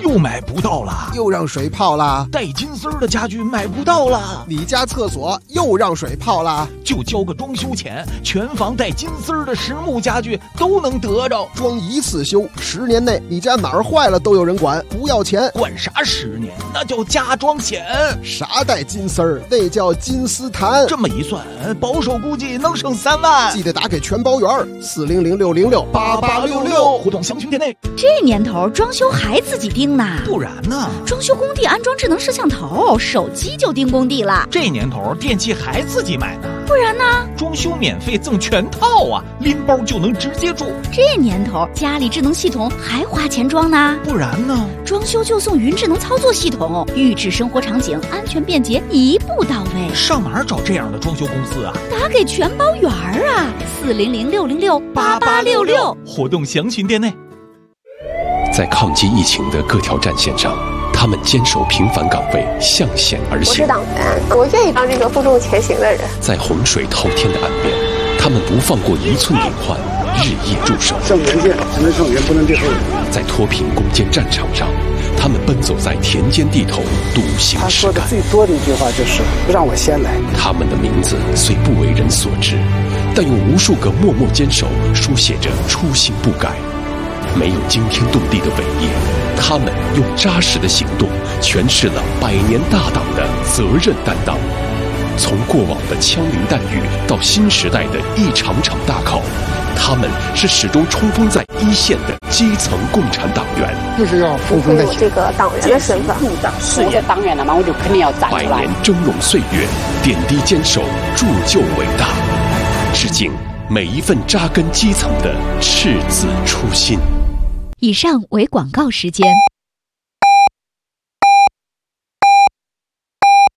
又买不到了， 又让水泡了。 带金丝儿的家具买不到了， 你家厕所又让水泡了。 就交个装修钱，全房带金丝儿的实木家具都能得着。 装一次修，10年内你家哪儿坏了都有人管，不要钱。 管啥10年？那叫加装险。 啥带金丝儿？那叫金丝檀。 这么一算，保守估计能省3万。 记得打给全包员，400-606-8866， 互动详询店内。 这年头装修还自己盯呢？ 不然呢？ 装修工地安装智能摄像头，手机就盯工地了。 这年头电器还自己买呢？ 不然呢？ 装修免费赠全套啊，拎包就能直接住。 这年头家里智能系统还花钱装呢？ 不然呢？ 装修就送云智能操作系统，预制生活场景，安全便捷，一步到位。 上哪儿找这样的装修公司啊？ 打给全包员啊，400-606-8866， 活动详询店内。 在抗击疫情的各条战线上，他们坚守平凡岗位，向险而行。 我是党员，我愿意当这个负重前行的人。 在洪水滔天的岸边，他们不放过1寸隐患，日夜驻守。 上前线只能上前，不能退后。 在脱贫攻坚战场上，他们奔走在田间地头，笃行实干。 他说的最多的一句话就是“让我先来”。 他们的名字虽不为人所知，但用无数个默默坚守书写着初心不改。没有惊天动地的伟业，他们用扎实的行动诠释了100年大党的责任担当。从过往的枪林弹雨到新时代的一场场大考，他们是始终冲锋在一线的基层共产党员。 就是要冲锋在前。 这个党员的身份， 我是党员了嘛，我就肯定要站出来。 100年峥嵘岁月，点滴坚守，铸就伟大。致敬每一份扎根基层的赤子初心。 以上为广告时间。